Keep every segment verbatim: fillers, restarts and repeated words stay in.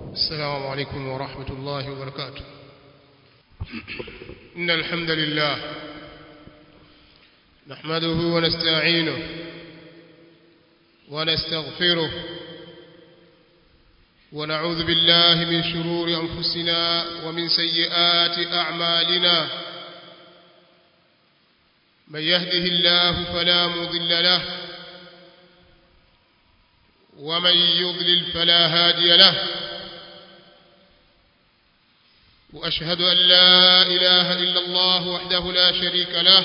السلام عليكم ورحمة الله وبركاته. إن الحمد لله نحمده ونستعينه ونستغفره ونعوذ بالله من شرور أنفسنا ومن سيئات أعمالنا. من يهده الله فلا مضل له ومن يضلل فلا هادي له. وأشهد أن لا إله إلا الله وحده لا شريك له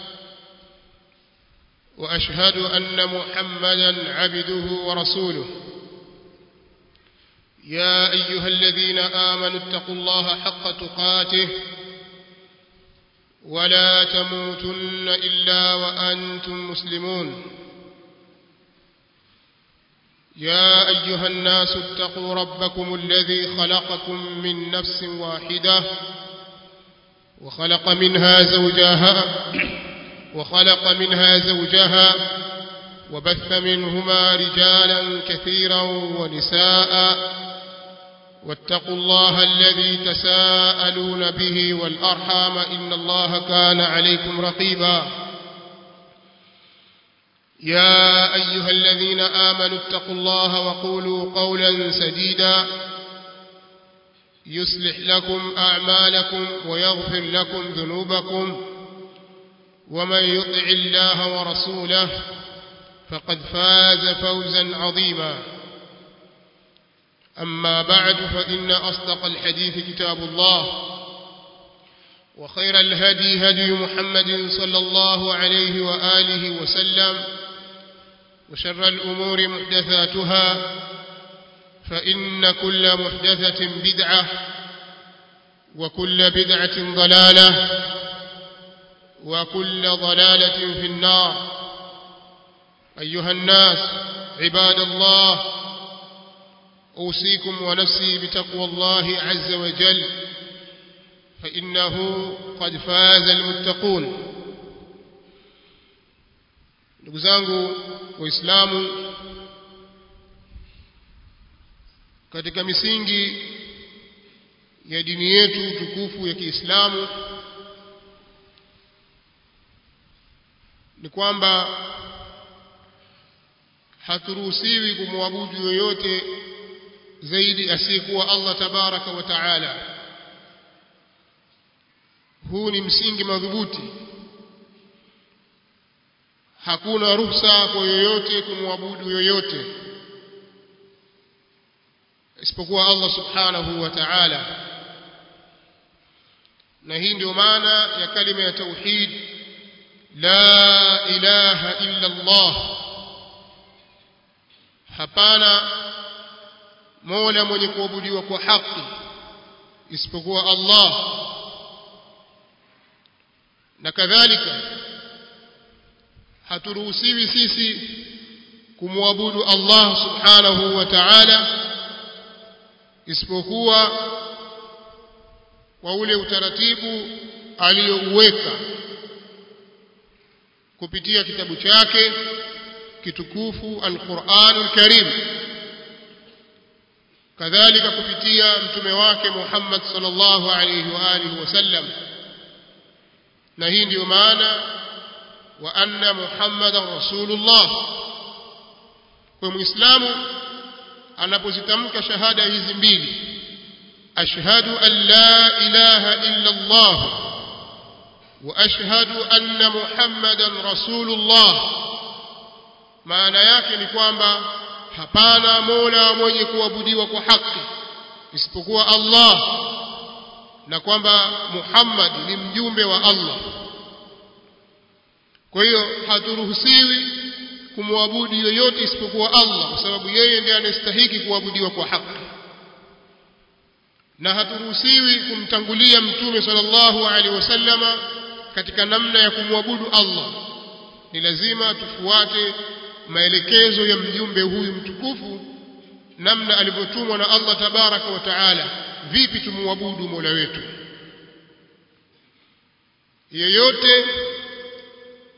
وأشهد أن محمدا عبده ورسوله. يا أيها الذين آمنوا اتقوا الله حق تقاته ولا تموتن إلا وأنتم مسلمون. يا أيها الناس اتقوا ربكم الذي خلقكم من نفس واحدة وخلق منها زوجها وخلق منها زوجها وبث منهما رجالا كثيرا ونساء. واتقوا الله الذي تساءلون به والأرحام إن الله كان عليكم رقيبا. يا أيها الذين آمنوا اتقوا الله وقولوا قولا سديدا يصلح لكم أعمالكم ويغفر لكم ذنوبكم ومن يطع الله ورسوله فقد فاز فوزا عظيما. أما بعد فإن أصدق الحديث كتاب الله وخير الهدي هدي محمد صلى الله عليه وآله وسلم وشر الأمور محدثاتها فإن كل محدثة بدعة وكل بدعة ضلالة وكل ضلالة في النار. أيها الناس عباد الله، أوصيكم ونفسي بتقوى الله عز وجل فإنه قد فاز المتقون. ndugu zangu waislamu, katika misingi ya dini yetu tukufu ya Kiislamu ni kwamba haturuhusiwi kumwabudu yoyote zaidi asiyekuwa Allah tabaraka wa taala. Huu ni msingi madhubuti. Hakuna ruhusa kwa yoyote kumwabudu yoyote isipokuwa Allah subhanahu wa ta'ala. Na hii ndio maana ya kalima ya tauhid, la ilaha illa Allah. Hapana mola mwenye kuabudiwa kwa haki isipokuwa Allah. Na kadhalika haturuhusiwi sisi kumwabudu Allah subhanahu wa ta'ala isipokuwa kwa ule utaratibu aliyouweka kupitia kitabu chake kitukufu Al-Qur'anul Karim, kadhalika kupitia mtume wake Muhammad sallallahu alayhi wa alihi wasallam. Na hii ndio maana wa anna Muhammadan rasulullah. Kwa muislamu anapozitamka shahada hizi mbili, ashhadu an la ilaha illa Allah wa ashhadu anna Muhammadan rasulullah, maana yake ni kwamba hapana mola mwenye kuabudiwa kwa haki isipokuwa Allah, na kwamba Muhammad ni mjumbe wa Allah. Kwa hiyo haturuhusiwi kumwabudu yoyote isipokuwa Allah, kwa sababu yeye ndiye anastahili kuabudiwa kwa haki. Na haturuhusiwi kumtangulia mtume sallallahu alaihi wasallama katika namna ya kumwabudu Allah. Ni lazima tufuate maelekezo ya mjumbe huyu mtukufu, namna alivyotumwa na Allah tabaraka wa taala, vipi tumwabudu Mola wetu. Yeyote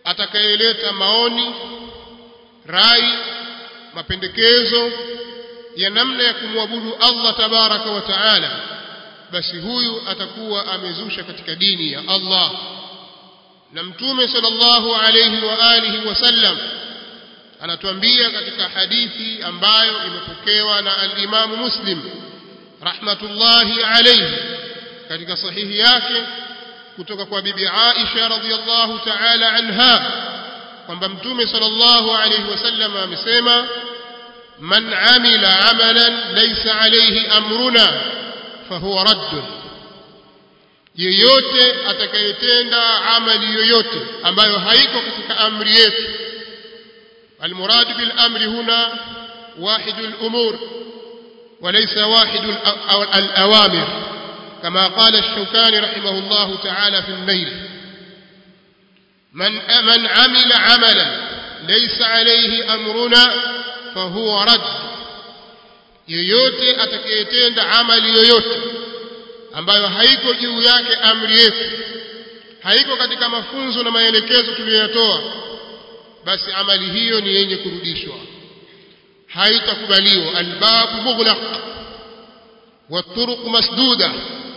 atakayeleta maoni, rai, mapendekezo ya namna ya kumwabudu Allah tabaraka wa taala, basi huyu atakuwa amezusha katika dini ya Allah. Na Mtume sallallahu alayhi wa alihi wasallam anatuambia katika hadithi ambayo imepokewa na al-Imam Muslim rahmatullahi alayhi katika sahihi yake kutoka kwa bibi Aisha radhiyallahu ta'ala anha kwamba Mtume sallallahu alayhi wasallam amesema, man amila amalan laysa alayhi amruna fahuwa radd, yeyote atakayetenda amali yoyote ambayo haiko katika amri yetu. Almurad bil amri huna wahid al umur وليس واحد الأوامر كما قال الشوكاني رحمه الله تعالى في النيل. من من عمل عملا ليس عليه أمرنا فهو رد، yoyote atakayetenda amali yoyote ambayo haiko juu yake amri yetu, haiko katika mafunzo na maelekezo tuliyotoa, basi amali hiyo ni yenye kurudishwa, haitakubaliwa. Albabu mughlaq waturuq masduda,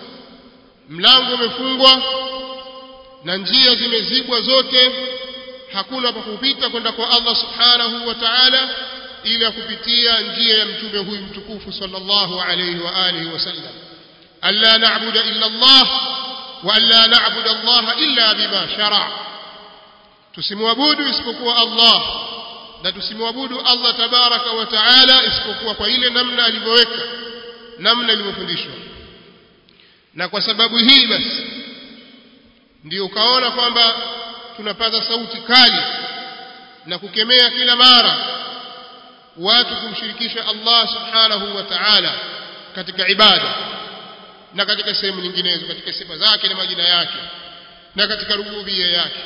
mlango umefungwa na njia zimezibwa zote, hakuna pa kupita kwenda kwa Allah subhanahu wa ta'ala ila kupitia njia ya mtume huyu mtukufu sallallahu alayhi wa alihi wasallam. alla na'budu illa Allah wa alla na'budu Allah illa bima shara', tusimwabudu isipokuwa Allah na tusimwabudu Allah tabaraka wa taala isipokuwa kwa ile namna alivyoweka, namna ilivyofundishwa. Na kwa sababu hii basi ndio ukaona kwamba tunapaza sauti kali na kukemea kila mara watu kumshirikisha Allah subhanahu wa ta'ala katika ibada na katika sehemu nyinginezo, katika sifa zake na majina yake na katika rububia yake.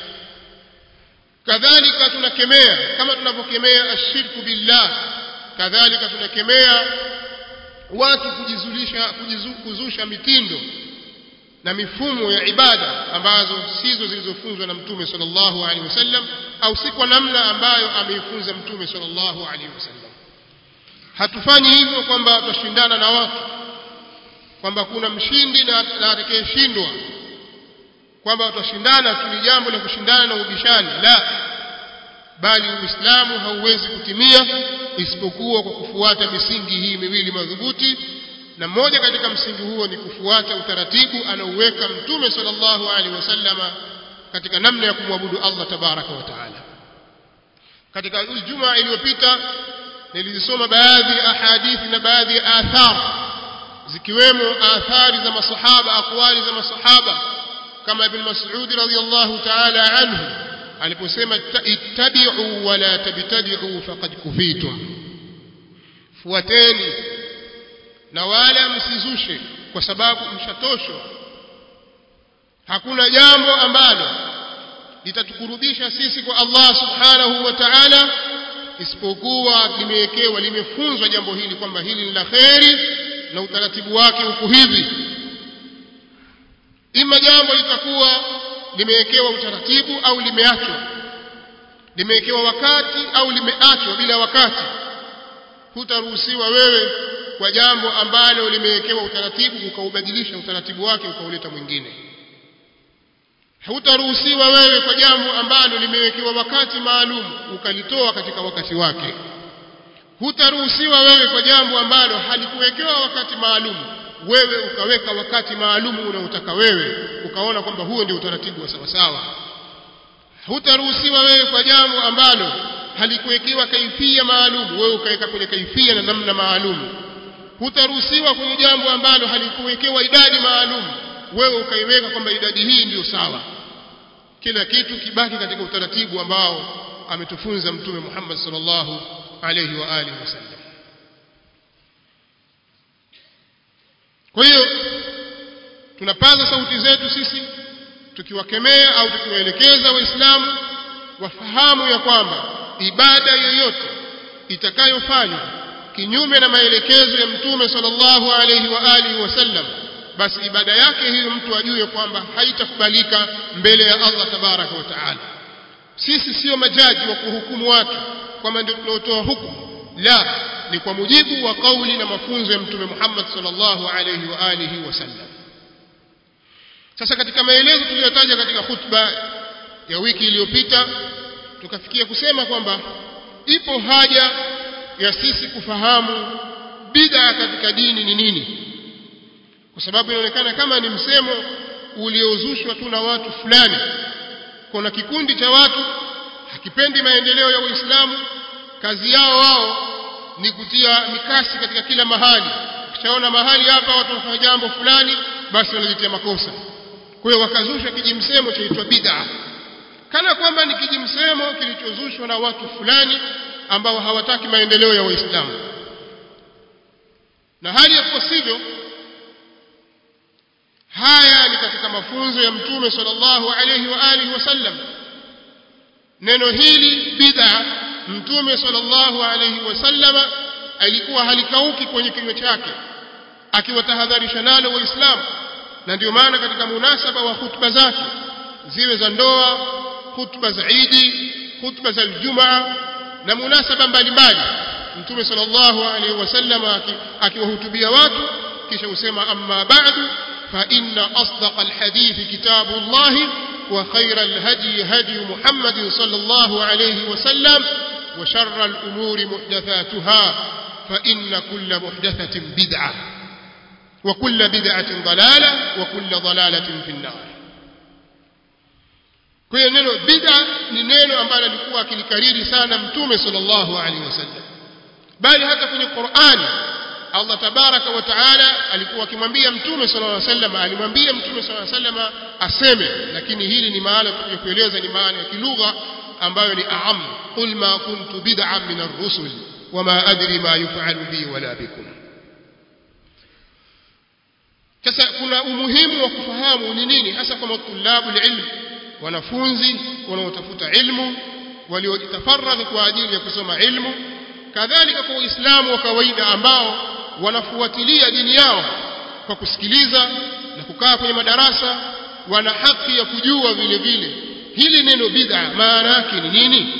Kadhalika tunakemea kama tunavyokemea ashirku billah, kadhalika tunakemea watu kujizulisha kujizu, kuzusha mitindo na mifumo ya ibada ambazo sizo zilizofunzwa na Mtume sallallahu alaihi wasallam, au si kwa namna ambayo ameifunza Mtume sallallahu alaihi wasallam. Hatufanyi hivyo kwamba tutashindana na watu, kwamba kuna mshindi na atakayeshindwa, kwamba tutashindana tu, ni jambo la kushindana na ubishani. La, bali Uislamu hauwezi kutimia isipokuwa kwa kufuata misingi hii miwili madhubuti, na mmoja katika msingi huo ni kufuata utaratibu anaouweka Mtume sallallahu alaihi wasallama katika namna ya kumwabudu Allah tabaraka wa taala. Katika Ijumaa iliyopita nilisoma baadhi ya ahadithi na baadhi ya athar, zikiwemo athari za masahaba, aqwali za masahaba kama Ibn Mas'ud radhiyallahu ta'ala anhu aliposema, ittabi'u wa la tabtadi'u faqad kufitum, fuateni na wala msizushe kwa sababu mshatoshwa. Hakuna jambo ambalo litatukurubisha sisi kwa Allah subhanahu wa ta'ala isipokuwa limewekewa, limefunzwa jambo hili kwamba hili ni la kheri na utaratibu wake uko hivi. Ima jambo litakuwa limewekewa utaratibu au limeachwa, limewekewa wakati au limeachwa bila wakati. Hutaruhusiwa wewe kwa jambo ambalo limewekewa utaratibu ukaubadilisha utaratibu wake ukauleta mwingine. Hutaruhusiwa wewe kwa jambo ambalo limewekewa wakati maalum ukalitoa katika wakati wake. Hutaruhusiwa wewe kwa jambo ambalo halikuwekewa wakati maalum wewe ukaweka wakati maalum unaotaka wewe, ukaona kwamba huo ndio utaratibu wa sawa sawa. Hutaruhusiwa wewe kwa jambo ambalo halikuwekewa kaifia maalum wewe ukaweka kwenye kaifia na namna maalum. Hutaruhusiwa kwenye jambo ambalo halikuwekewa idadi maalum wewe ukaiweka kwamba idadi hii ndio sawa. Kila kitu kibaki katika utaratibu ambao ametufunza Mtume Muhammad sallallahu alayhi wa alihi wasallam. Kwa hiyo tunapaza sauti zetu sisi tukiwakemea au tukiwaelekeza Waislamu wafahamu ya kwamba ibada yoyote itakayofanywa kinyume na maelekezo ya Mtume sallallahu alayhi wa alihi wasallam, basi ibada yake hiyo mtu ajue kwamba haitakubalika mbele ya Allah tabaraka wa taala. Sisi sio majaji wa kuhukumu watu kwamba ndio tunaotoa hukumu, la, ni kwa mujibu wa kauli na mafunzo ya Mtume Muhammad sallallahu alayhi wa alihi wasallam. Sasa katika maelezo tuliyotaja katika khutba ya wiki iliyopita, tukafikia kusema kwamba ipo haja ya sisi kufahamu bid'a katika dini ni nini, kwa sababu inaonekana kama ni msemo uliozushwa tu na watu fulani. Kuna kikundi cha watu hakipendi maendeleo ya Uislamu, kazi yao wao ni kutia mikasi katika kila mahali. Ukishaona mahali hapa watu wanafanya jambo fulani, basi wanajitia makosa. Kwa hiyo wakazusha kijimsemo chaitwa bid'a, kana kwamba ni kijimsemo kilichozushwa na watu fulani ambao hawataki maendeleo ya Uislamu. Na hali ya kuwa sivyo, haya ni katika mafunzo ya Mtume sallallahu alayhi wa alihi wasallam. Neno hili bid'a, Mtume sallallahu alayhi wasallam alikuwa halikauki kwenye kinywa chake akiwatahadharisha nalo Waislamu. Na ndio maana katika munasaba wa hutuba zake, ziwe za ndoa, hutuba za Eid, hutuba za Ijumaa na munasaba mbalimbali, Mtume sallallahu alayhi wasallam akiwahutubia watu kisha usema amma ba'du fa inna asdaqal hadithi kitabullah wa khayral hadi hadi Muhammad sallallahu alayhi wasallam wa sharral umuri muhdathatuha fa inna kulla muhdathatin bid'ah wa kulla bid'atin dalalah wa kulla dalalatin fi an-nar. Kwa hiyo neno bid'a ni neno ambalo alikuwa akilikariri sana Mtume sallallahu alaihi wasallam, bali hata kwenye Qur'ani Allah tabaraka wa taala alikuwa akimwambia Mtume sallallahu alaihi wasallam, alimwambia Mtume sallallahu alaihi wasallam aseme, lakini hili ni maana ya kueleza, ni maana ya kilugha ambayo ni aam. Qul ma kuntu bid'an min ar-rusul wama adri ma yuf'alu bi wala bikum. Sasa kuna umuhimu wa kufahamu ni nini hasa kwa matulabu ilmu, wanafunzi wanaotafuta ilmu, waliojitafaragha kwa ajili ya kusoma ilmu, kadhalika kwa Waislamu wa kawaida ambao wanafuatilia dini yao kwa kusikiliza na kukaa kwenye madarasa, wana haki ya kujua vile vile hili neno bid'a maana yake ni nini.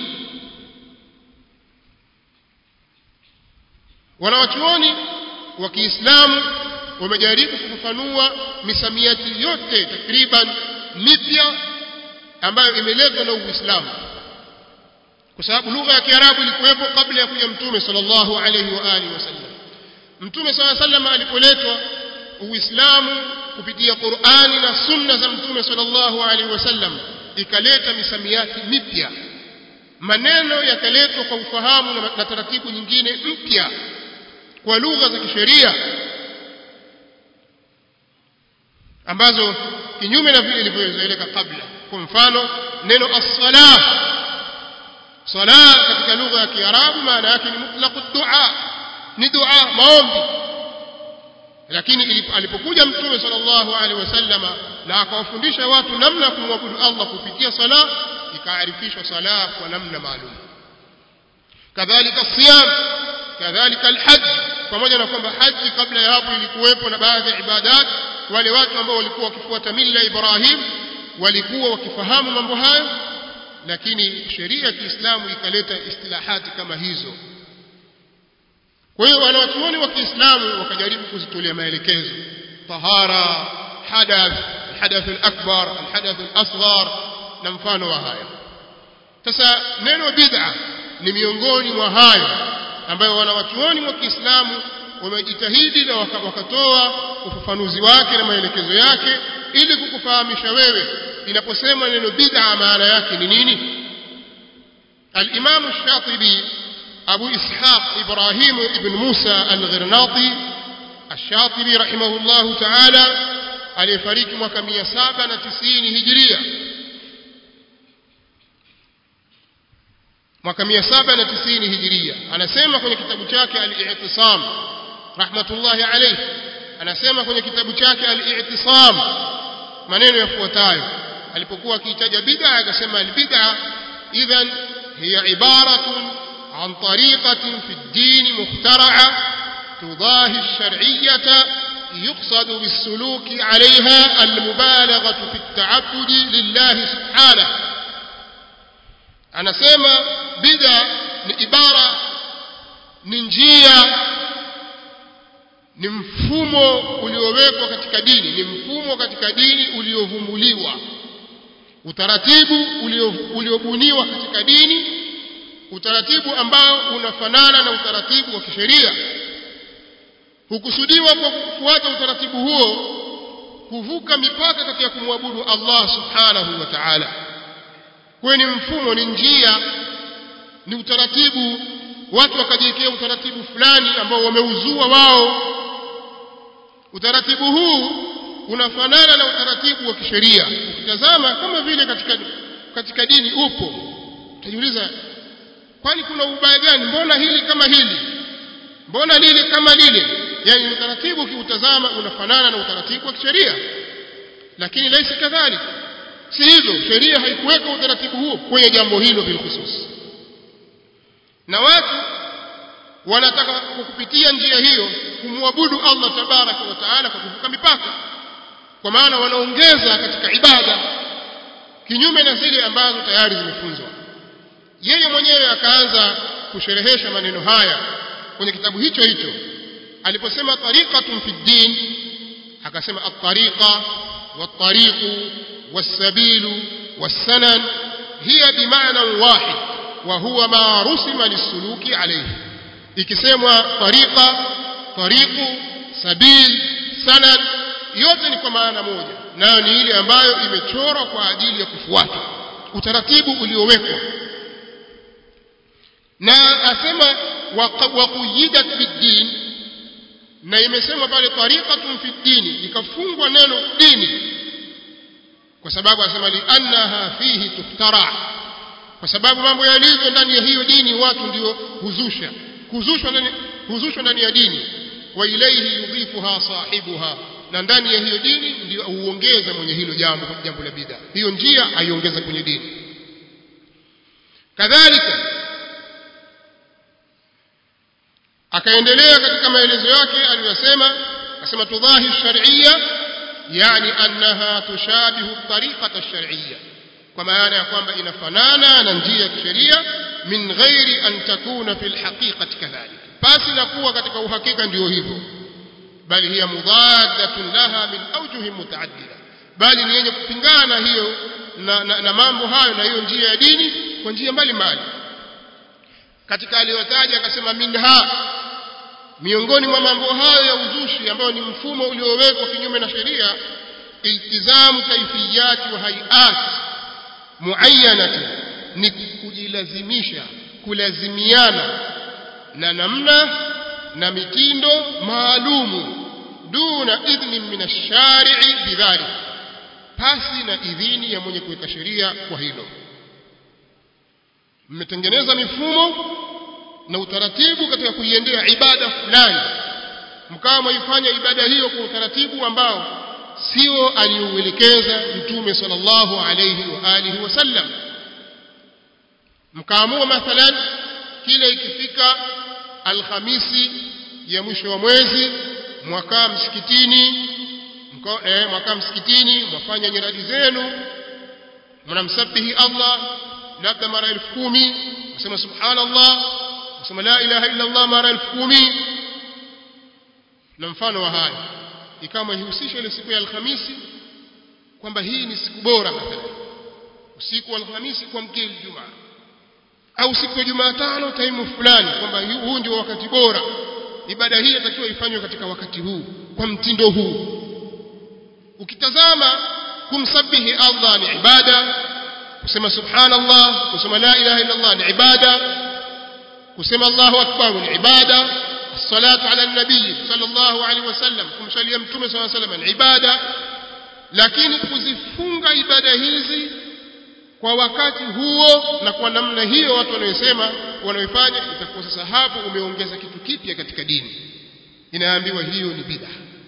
Wanawachuoni wa Kiislamu wamejaribu kufafanua misamiati yote takriban mipya ambayo imeletwa na Uislamu, kwa sababu lugha ya Kiarabu ilikuwepo kabla ya kuja Mtume sallallahu alayhi wa alihi wasallam. Mtume sallallahu alayhi wasallam alipoletwa Uislamu kupitia Qur'ani na sunna za Mtume sallallahu alayhi wasallam, ikaleta misamiati mipya, maneno yakaletwa kwa ufahamu na taratibu nyingine mpya kwa lugha za kisheria ambazo kinyume na vile ilivyozoeleka kabla. Kwa mfano neno as-salah, salah katika lugha ya Kiarabu maana yake ni mutlaqu dua, ni dua, maombi. Lakini alipokuja Mtume sallallahu alaihi wasallama na akawafundisha watu namna ya kumwabudu Allah kupitia sala, ikaarifishwa sala kwa namna maalum. Kadhalika siyam, kadhalika al-hajj, pamoja na kwamba haji kabla ya hapo ilikuwepo na baadhi ya ibadat. Wale watu ambao walikuwa wakifuata mila Ibrahim walikuwa wakifahamu mambo hayo, lakini sheria ya Kiislamu ikaleta istilahati kama hizo. Kwa hiyo wanawachuoni wa Kiislamu wakajaribu kuzitolea maelekezo: tahara, hadath, alhadath alakbar, alhadath alasghar na mfano wa haya. Sasa neno bid'a ni miongoni mwa hayo ambayo wanawachuoni wa Kiislamu wamejitahidi na wakatoa ufafanuzi wake na maelekezo yake ili kukufahamisha wewe inaposema neno bid'a maana yake ni nini. Al-Imam Ash-Shatibi Abu Ishaq Ibrahim ibn Musa Al-Ghirnati Ash-Shatibi rahimahullahu ta'ala aliyefariki mwaka mia saba na tisini Hijria, mwaka mia saba na tisini Hijria, anasema kwenye kitabu chake Al-I'tisam rahmatullahi alayhi, anasema kwenye kitabu chake Al-I'tisam maneno yafuatayo alipokuwa akitaja bid'a, akasema al-bid'a idhan hiya ibaratun an tariqatin fi ad-din mukhtara'a tudahi ash-shar'iyyata yuqsadu bis-suluki 'alayha al-mubalaghatu fi at-ta'abbudi lillahi subhanahu. Anasema bid'a ni ibara ni njia, ni mfumo uliowekwa katika dini, ni mfumo katika dini uliovumbuliwa, utaratibu uliobuniwa katika dini, utaratibu ambao unafanana na utaratibu wa kisheria. Hukusudiwa kwa kufuata utaratibu huo kuvuka mipaka katika kumwabudu Allah subhanahu wa ta'ala. Kwa ni mfumo, ni njia, ni utaratibu, watu wakajiwekea utaratibu fulani ambao wameuzua wao. Utaratibu huu unafanana na utaratibu wa kisheria. Ukitazama kama vile katika katika dini upo, utajiuliza kwani kuna ubaya gani? Mbona hili kama hili? Mbona lile kama lile? Yani utaratibu ukiutazama unafanana na utaratibu wa kisheria, lakini laisa kadhalika. Si hivyo, sheria haikuweka utaratibu huo kwenye jambo hilo bilkhusus. Na watu wanataka kupitia njia hiyo kumwabudu Allah tabaraka wa taala kwa kuvuka mipaka, kwa maana wanaongeza katika ibada kinyume na zile ambazo tayari zimefunzwa. Yeye mwenyewe akaanza kusherehesha maneno haya kwenye kitabu hicho hicho aliposema tariqatun fi din, akasema at-tariqa wat-tariqu was-sabilu was-sanan hiya bimaana wahid wa huwa ma rusima lis-suluki alayhi. Ikisemwa tariqa, tariqu, sabil, sanan, yote ni kwa maana moja, nayo ni ile ambayo imechorwa kwa ajili ya kufuata utaratibu uliowekwa. Na asema wa quyidat bid-din, na imesemwa pale tariqatun fi dini, ikafungwa neno dini, kwa sababu asema li annaha fihi tuftara, kwa sababu mambo yalivyo ndani ya hiyo dini watu ndio huzusha huzushwa ndani huzushwa ndani ya dini. Wa ilayhi yudhifuha sahibuha, na ndani ya hiyo dini ndio huongeza mwenye hilo jambo, kwa jambo la bid'a, hiyo njia aiongeza kwenye dini. Kadhalika akaendelea katika maelezo yake aliyosema, akasema tudhahi shar'iyya, yani annaha tushabihu tariqata ash-shar'iyya, kwa maana ya kwamba inafanana na njia ya kisheria, min ghairi an takuna fil haqiqati kadhalika, basi na kuwa katika uhakika ndio hivyo, bali hiya mudaddatun laha min awjuh mutaaddida, bali ni yenye kupingana hiyo na, na, na mambo hayo na hiyo njia ya dini kwa njia mbalimbali. Katika aliyotaja akasema minha, miongoni mwa mambo hayo ya uzushi ambayo ni mfumo uliowekwa kinyume na sheria, iltizamu kaifiyati wa hayat muayyanati, ni kujilazimisha, kulazimiana na namna na mitindo maalumu, duna idhni min ash-shari'i bidhalik, pasi na idhini ya mwenye kuweka sheria kwa hilo. Mmetengeneza mifumo na utaratibu katika kuiendea ibada fulani, mkawa mwaifanya ibada hiyo kwa utaratibu ambao sio aliuelekeza Mtume sallallahu alayhi wa alihi wasallam. Mkaamua mathalan kila ikifika Alhamisi ya mwisho wa mwezi mwaka msikitini, mko eh, mwaka msikitini mwafanya nyiradi zenu, mnamsabihi Allah labda mara elfu kumi, msema subhanallah, msema la ilaha illa Allah mara elfu kumi na mfano wa haya. Ikawa ihusisha ile siku ya Alhamisi kwamba hii ni siku bora, mathalan usiku wa Alhamisi kwa mkia Ijumaa, au siku ya Jumatano taimu fulani, kwamba huu ndio wakati bora, ibada hii inatakiwa ifanywe katika wakati huu kwa mtindo huu. Ukitazama kumsabihi Allah ni ibada, kusema subhanallah, kusema la ilaha illa Allah ni ibada, kusema Allahu akbar ni ibada, as-salatu ala an-nabii sallallahu alaihi wasallam, kumsalia Mtume sallallahu alaihi wasallam ni ibada. Lakini kuzifunga ibada hizi kwa wakati huo na kwa namna hiyo watu wanaosema wanaofanya, itakuwa sasa hapo umeongeza kitu kipya katika dini, inaambiwa hiyo ni bid'a.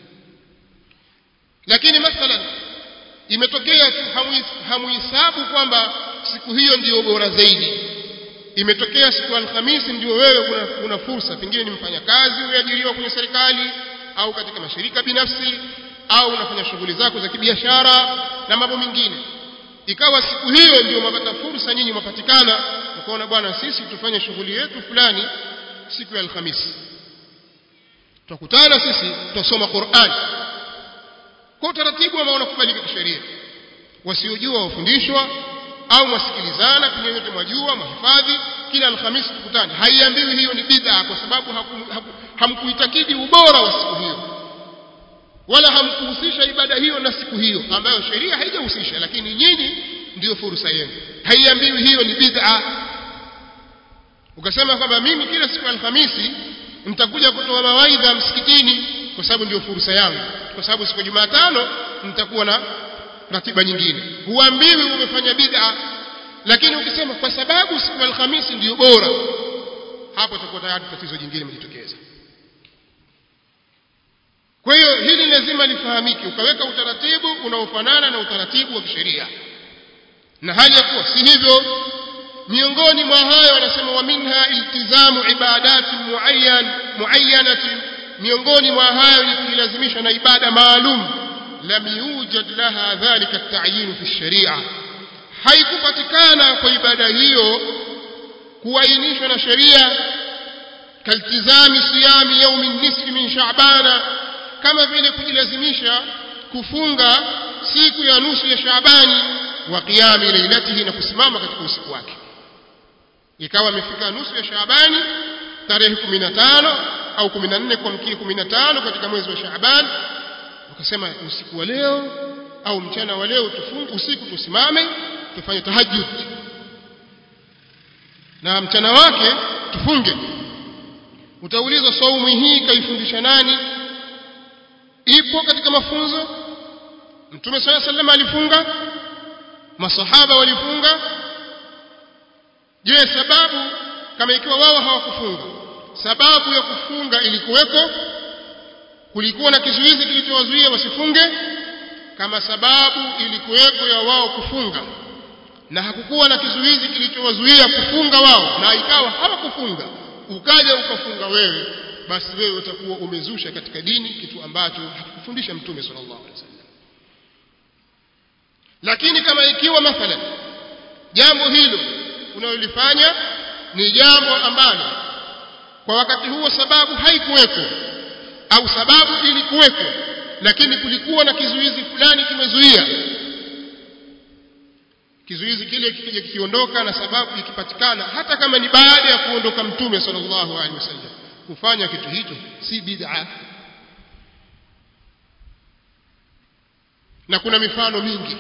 Lakini mathalan imetokea hamuhesabu kwamba siku hiyo ndiyo bora zaidi, imetokea siku Alhamisi ndio wewe una, una fursa, pengine ni mfanyakazi umeajiriwa kwenye serikali au katika mashirika binafsi, au unafanya shughuli zako za kibiashara na mambo mengine, ikawa siku hiyo ndio mapata fursa, nyinyi mwapatikana, mkaona bwana sisi tufanye shughuli yetu fulani siku ya Alhamisi tutakutana sisi tutasoma Qur'an kwa utaratibu ambao unakubalika kisheria. Wasiojua wafundishwa au wasikilizana, pengine yote mwajua mahifadhi, kila Alhamisi tukutane. Haiambiwi hiyo ni bid'a kwa sababu hamkuitakidi ubora wa siku hiyo, wala hamkuhusisha ibada hiyo na siku hiyo ambayo sheria haijahusisha, lakini nyinyi ndio fursa yenu. Haiambiwi hiyo ni bid'a. Ukasema kwamba mimi kila siku ya Alhamisi nitakuja kutoa mawaidha msikitini kwa sababu ndio fursa yangu, kwa sababu siku ya Jumatano nitakuwa na ratiba nyingine, huambiwi umefanya bid'a. Lakini ukisema kwa sababu siku ya Alhamisi ndio bora, hapo tutakuwa tayari tatizo jingine limejitokeza. Kwa hiyo hili lazima lifahamike, ukaweka utaratibu unaofanana na utaratibu wa kisheria, na hali ya kuwa si hivyo. Miongoni mwa hayo wanasema wa minha iltizamu ibadati muayyan muayyanati, miongoni mwa hayo ni kujilazimisha na ibada maalum, lam yujad laha dhalika at-ta'yin fi ash-sharia, haikupatikana kwa ibada hiyo kuainishwa na sheria. Kaltizami siyami yawmi nisfi min Sha'bana, kama vile kujilazimisha kufunga siku ya nusu ya Shaabani, wa qiyami lailatihi, na kusimama katika usiku wake. Ikawa imefika nusu ya Shaabani tarehe kumi na tano au kumi na nne kwa mkia kumi na tano katika mwezi wa Shaaban, ukasema usiku wa leo au mchana wa leo tufunge, usiku tusimame tufanye tahajjud na mchana wake tufunge. Utaulizwa saumu hii kaifundisha nani? Ipo katika mafunzo. Mtume sallallahu alaihi wasallam alifunga, masahaba walifunga. Je, sababu kama ikiwa wao hawakufunga, sababu ya kufunga ilikuweko? Kulikuwa na kizuizi kilichowazuia wasifunge? Kama sababu ilikuweko ya wao kufunga na hakukuwa na kizuizi kilichowazuia kufunga wao, na ikawa hawakufunga, ukaja ukafunga wewe, basi wewe utakuwa umezusha katika dini kitu ambacho hakufundisha Mtume sallallahu alaihi wasallam. Lakini kama ikiwa mathalan jambo hilo unalolifanya ni jambo ambalo kwa wakati huo sababu haikuweko, au sababu ilikuweko lakini kulikuwa na kizuizi fulani kimezuia, kizuizi kile kikija kikiondoka na sababu ikipatikana, hata kama ni baada ya kuondoka Mtume sallallahu alaihi wasallam, kufanya kitu hicho si bid'a. Na kuna mifano mingi.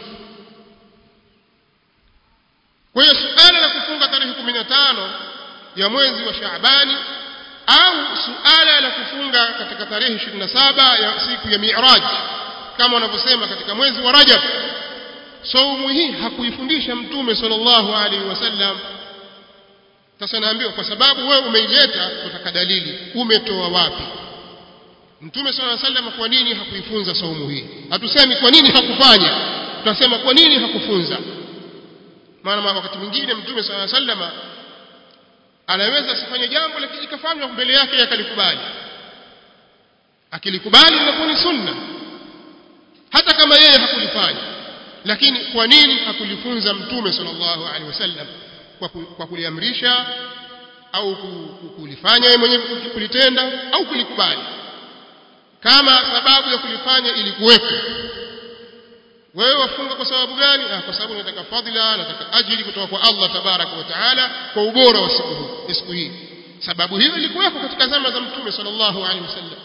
Kwa hiyo suala la kufunga tarehe kumi na tano ya mwezi wa Shaabani au suala la kufunga katika tarehe ishirini na saba ya siku ya Mi'raj kama wanavyosema katika mwezi wa Rajab, saumu hii hakuifundisha Mtume sallallahu alaihi wasallam. Sasa naambiwa kwa sababu wewe umeileta, kutaka dalili, umetoa wapi? Mtume sallallahu alaihi wasallam kwa nini hakuifunza saumu hii? Hatusemi kwa nini hakufanya, tunasema kwa nini hakufunza. Maana wakati mwingine Mtume sallallahu alaihi wasallam anaweza asifanye jambo lakini ikafanywa mbele yake akalikubali. Akilikubali linakuwa ni sunna hata kama yeye hakulifanya. Lakini kwa nini hakulifunza Mtume sallallahu alaihi wasallam? Kwa, kwa kuliamrisha au kulifanya yeye mwenyewe, kulitenda au kulikubali? Kama sababu ya kulifanya ilikuwepo, wewe wafunga kwa sababu gani? Ah, kwa sababu nataka fadhila, nataka ajili kutoka kwa Allah tabaraka wa taala kwa ubora wa siku hii, siku hii. Sababu hiyo ilikuwepo katika zama za Mtume sallallahu alaihi wasallam.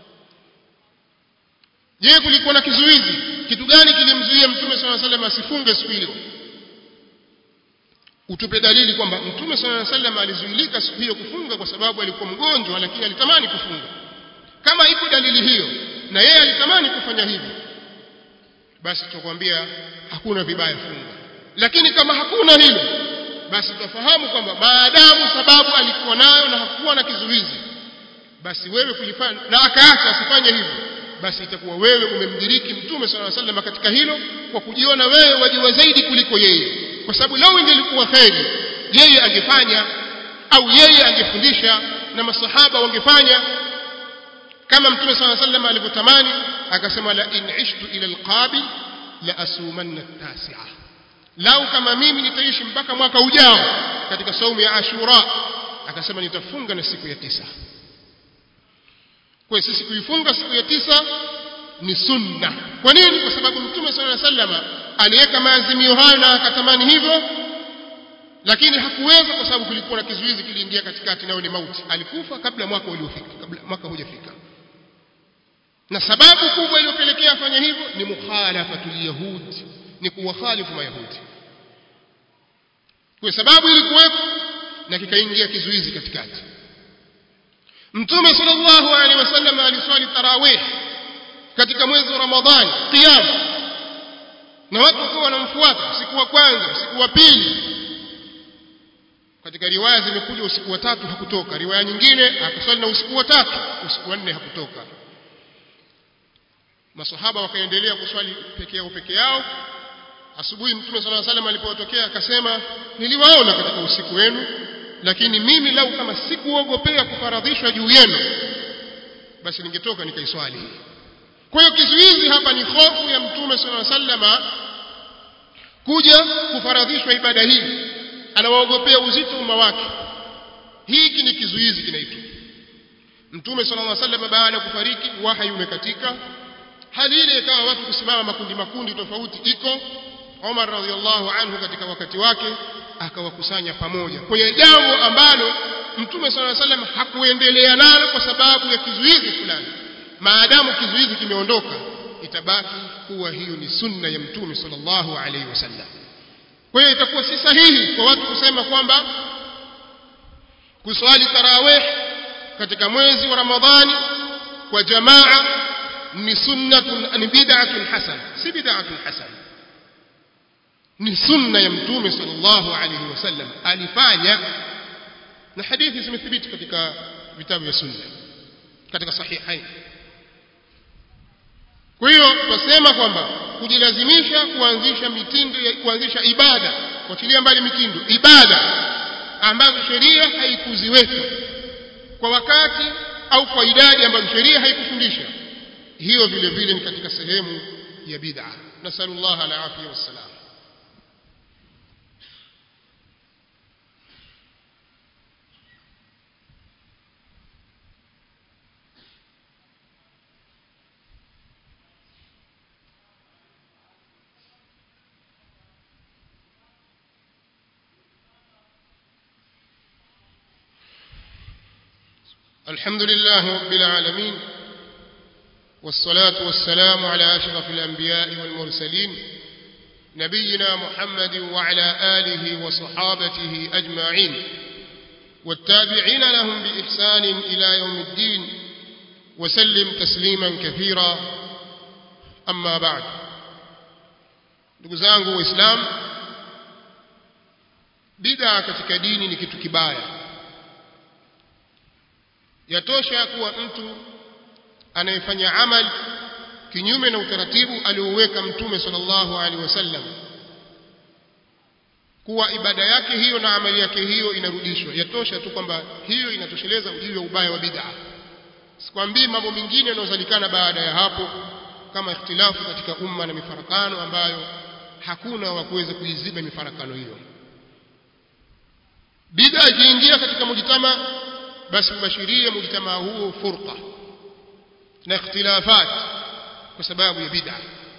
Je, kulikuwa na kizuizi? Kitu gani kilimzuia Mtume sallallahu alaihi wasallam asifunge siku hiyo? Utupe dalili kwamba Mtume sallallahu alaihi wasallam alizuilika siku hiyo kufunga kwa sababu alikuwa mgonjwa lakini alitamani kufunga. Kama iko dalili hiyo na yeye alitamani kufanya hivyo, basi tutakwambia hakuna vibaya funga. Lakini kama hakuna hilo, basi tufahamu kwamba maadamu sababu alikuwa nayo na hakuwa na kizuizi, basi wewe kulifanya na akaacha asifanye hivyo, basi itakuwa wewe umemdiriki Mtume sallallahu alaihi wasallam katika hilo kwa kujiona wewe wajua zaidi kuliko yeye. Kwa sababu lau ingelikuwa kheri yeye angefanya, au yeye angefundisha na masahaba wangefanya kama Mtume sallallahu alaihi wasallam alivyotamani, akasema la in ishtu ila alqabil la asumanna at-tasi'a, lau kama mimi nitaishi mpaka mwaka ujao katika saumu ya Ashura, akasema nitafunga na siku ya tisa. Kwa sisi kuifunga siku ya tisa ni sunna. Kwa nini? Kwa sababu Mtume sallallahu alaihi wasallam aliweka maazimio hayo na akatamani hivyo, lakini hakuweza kwa sababu kulikuwa na kizuizi kiliingia katikati, nao ni mauti. Alikufa kabla mwaka uliofika, kabla mwaka hujafika. Na sababu kubwa iliyopelekea afanye hivyo ni mukhalafatul yahudi, ni kuwakhalifu mayahudi. Kwa sababu ilikuwepo na kikaingia kizuizi katikati. Mtume sallallahu alaihi wasallam aliswali tarawih katika mwezi wa Ramadhani qiyam, na watu walikuwa wanamfuata usiku wa kwanza, usiku wa pili. Katika riwaya zimekuja usiku wa tatu hakutoka, riwaya nyingine akaswali na usiku wa tatu, usiku wa nne hakutoka. Masahaba wakaendelea kuswali peke yao peke yao. Asubuhi Mtume sallallahu alaihi wasallam alipotokea akasema, niliwaona katika usiku wenu, lakini mimi lau kama sikuogopea kufaradhishwa juu yenu, basi ningetoka nikaiswali. Kwa hiyo kizuizi hapa ni hofu ya Mtume sallallahu alaihi wasallam kuja kufaradhishwa ibada hii, anawaogopea uzito umma wake. Hiki ni kizuizi kinaitwa. Mtume sallallahu alaihi wasallam baada ya kufariki wahyi umekatika, hali ile ikawa watu kusimama makundi makundi tofauti iko. Umar radhiallahu anhu katika wakati wake akawakusanya pamoja kwenye jambo ambalo Mtume sallallahu alaihi wasallam hakuendelea nalo kwa sababu ya kizuizi fulani. Maadamu kizuizi kimeondoka, itabaki kuwa hiyo ni sunna ya Mtume sallallahu alaihi wasallam. Kwa hiyo itakuwa si sahihi kwa watu kusema kwamba kuswali tarawih katika mwezi wa Ramadhani kwa jamaa ni sunnatun, ni bid'atun hasana. Si bid'atun hasana, ni sunna ya Mtume sallallahu alaihi wasallam alifanya, na hadithi zimethibiti katika vitabu vya sunna katika sahihain. Kwa hiyo tunasema kwamba kujilazimisha kuanzisha mitindo, kuanzisha ibada, kuachilia mbali mitindo, ibada ambazo sheria haikuziweka kwa wakati au kwa idadi ambazo sheria haikufundisha, hiyo vile vile ni katika sehemu ya bid'a. Nasallallahu alaihi wasallam. الحمد لله رب العالمين، والصلاة والسلام على أشرف الأنبياء والمرسلين نبينا محمد وعلى آله وصحابته أجمعين والتابعين لهم بإحسان إلى يوم الدين وسلم تسليما كثيرا. أما بعد، نقزانه وإسلام بدعة katika dini ni kitu kibaya. Yatosha kuwa mtu anayefanya amali kinyume na utaratibu alioweka Mtume sallallahu alaihi wasallam, kuwa ibada yake hiyo na amali yake hiyo inarudishwa. Yatosha tu kwamba hiyo inatosheleza ujio wa ubaya wa bid'a. Sikwambii mambo mengine yanayozalikana baada ya hapo kama ikhtilafu katika umma na mifarakano ambayo hakuna wa kuweza kuiziba mifarakano hiyo. Bid'a ikiingia katika mujtama, basi mbashiria mujtama huo furqa na ikhtilafat kwa sababu ya bid'a.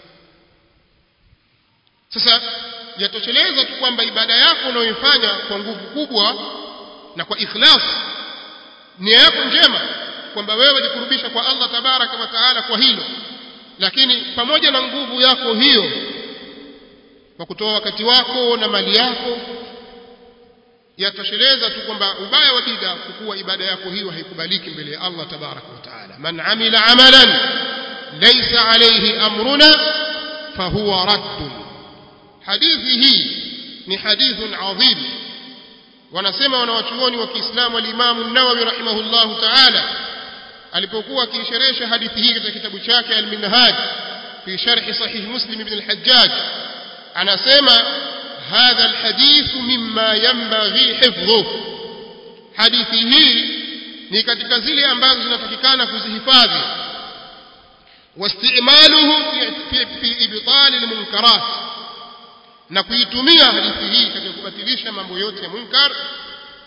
Sasa yatosheleza tu kwamba ibada yako unayoifanya kwa nguvu kubwa na kwa ikhlas, nia yako njema kwamba wewe jikurubisha kwa Allah tabaraka wa taala kwa hilo, lakini pamoja na nguvu yako hiyo kwa kutoa wakati wako na mali yako, yatosheleza tu kwamba ubaya wa bid'a kuwa ibada yako hiyo haikubaliki mbele ya Allah tabaraka wa taala. Man amila amalan laysa alayhi amruna fahuwa radd. Hadithi hii ni hadithun adhim. Wanasema wanawachuoni wa Kiislamu, al-Imam an-Nawawi rahimahullahu ta'ala alipokuwa akisherehesha hadithi hii katika kitabu chake al-Minhaj fi sharh sahih Muslim ibn al-Hajjaj, anasema hadha al-hadith mimma yanbaghi hifdhuhu. Hadithi hii ni katika zile ambazo zinatakikana kuzihifadhi, wastimaluhu fi ibtal al-munkarat, na kuitumia hadithi hii katika kubatilisha mambo yote ya munkar,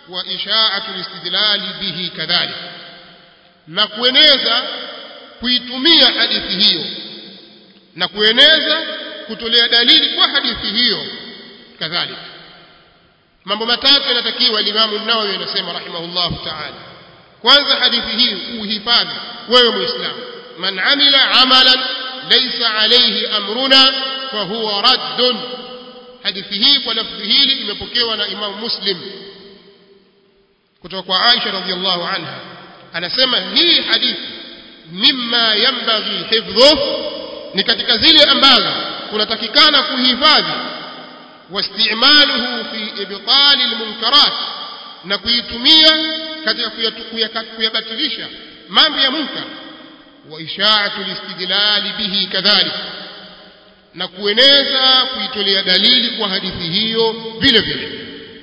wa isha'atu al-istidlal bihi kadhalik, na kueneza kuitumia hadithi hiyo na kueneza kutolea dalili kwa hadithi hiyo kadhalika. Mambo matatu yanatakiwa. Imam an-Nawawi anasema rahimahullahu ta'ala, kwanza hadithi hii uhifadhi wewe muislamu, man amila amalan laysa alayhi amruna fa huwa raddun. Hadithi hii kwa lafzi hili imepokewa na Imam Muslim kutoka kwa Aisha radhiyallahu anha, anasema hii hadithi mimma yanbaghi hifdhuhu, ni katika zile ambazo kunatakikana kuhifadhi, واستعماله في ابطال المنكرات, na kuitumia katika kuyabatilisha mambo ya munkar, wa isha'atu al-istidlal bihi kadhalik, na kueneza kuitolea dalili kwa hadithi hiyo vile vile.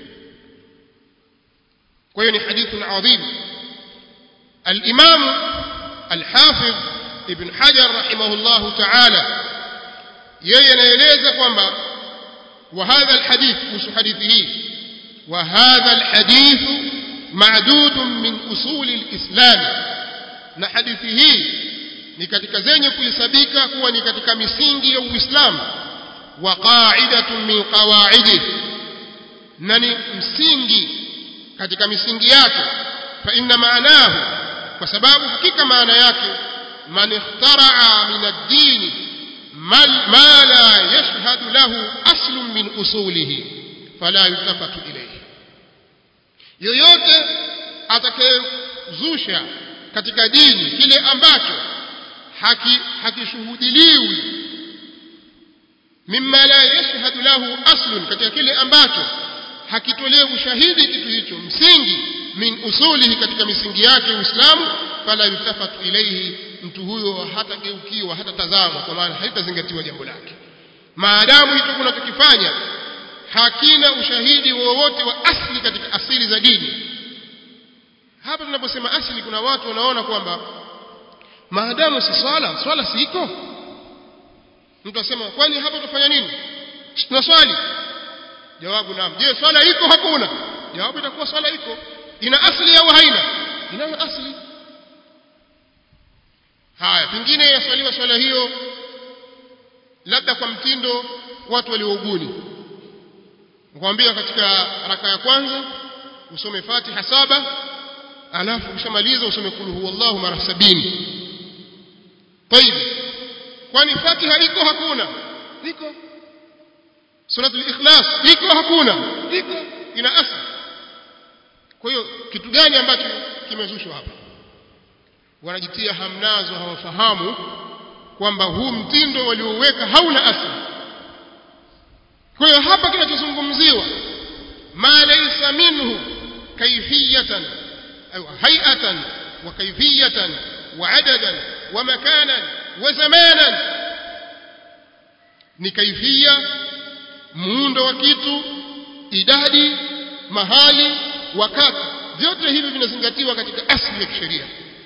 kwa hiyo ni hadithun adhim. al-Imam al-Hafidh Ibn Hajar rahimahullahu ta'ala yeye anaeleza kwamba وهذا الحديث وش حديثه وهذا الحديث معدود من أصول الإسلام, na hadithi hii ni katika zenye kuhesabika kuwa ni katika misingi ya Uislamu, wa qa'idatun min qawa'idihi, na ni msingi katika misingi yake. Fa inna maanahu, kwa sababu hakika maana yake, man ikhtara'a min ad-din ما لا يشهد له أصل من أصوله فلا يلتفت إليه. yoyote atakayezusha katika dini kile ambacho haki hakishuhudiliwi, mimma la yashhadu lahu aslun, katika kile ambacho hakitolewi ushahidi kitu hicho msingi, min usulihi, katika misingi yake Uislamu, fala yutafatu ilayhi, mtu huyo hatageukiwa, hatatazama, kwa maana haitazingatiwa jambo lake, maadamu hicho kunachokifanya hakina ushahidi wowote wa asili katika asili za dini. Hapa tunaposema asili, kuna watu wanaona kwamba maadamu si swala, swala si iko. Mtu asema kwani hapa tufanya nini? Tuna swali. Jawabu naam. Je, swala iko? Hakuna. Jawabu itakuwa swala iko. Ina asili au haina? Ina asili. Haya, pengine yaswaliwa swala hiyo labda kwa mtindo watu walioubuni. Nikwambia katika raka ya kwanza usome Fatiha saba, alafu ukishamaliza usome kul huwallahu mara sabini. Tayeb, kwani Fatiha iko? Hakuna. Iko. Suratul Ikhlas iko? Hakuna. Iko. Ina asili. Kwa hiyo kitu gani ambacho kimezushwa hapa? Wanajitia hamnazo, hawafahamu kwamba huu mtindo walioweka hauna asili. Kwa hiyo hapa kinachozungumziwa ma laysa minhu kayfiyatan au hay'atan wa kayfiyatan wa adadan wa makanan wa zamanan, ni kaifia, muundo wa kitu, idadi, mahali, wakati, vyote hivi vinazingatiwa katika asili ya kisheria.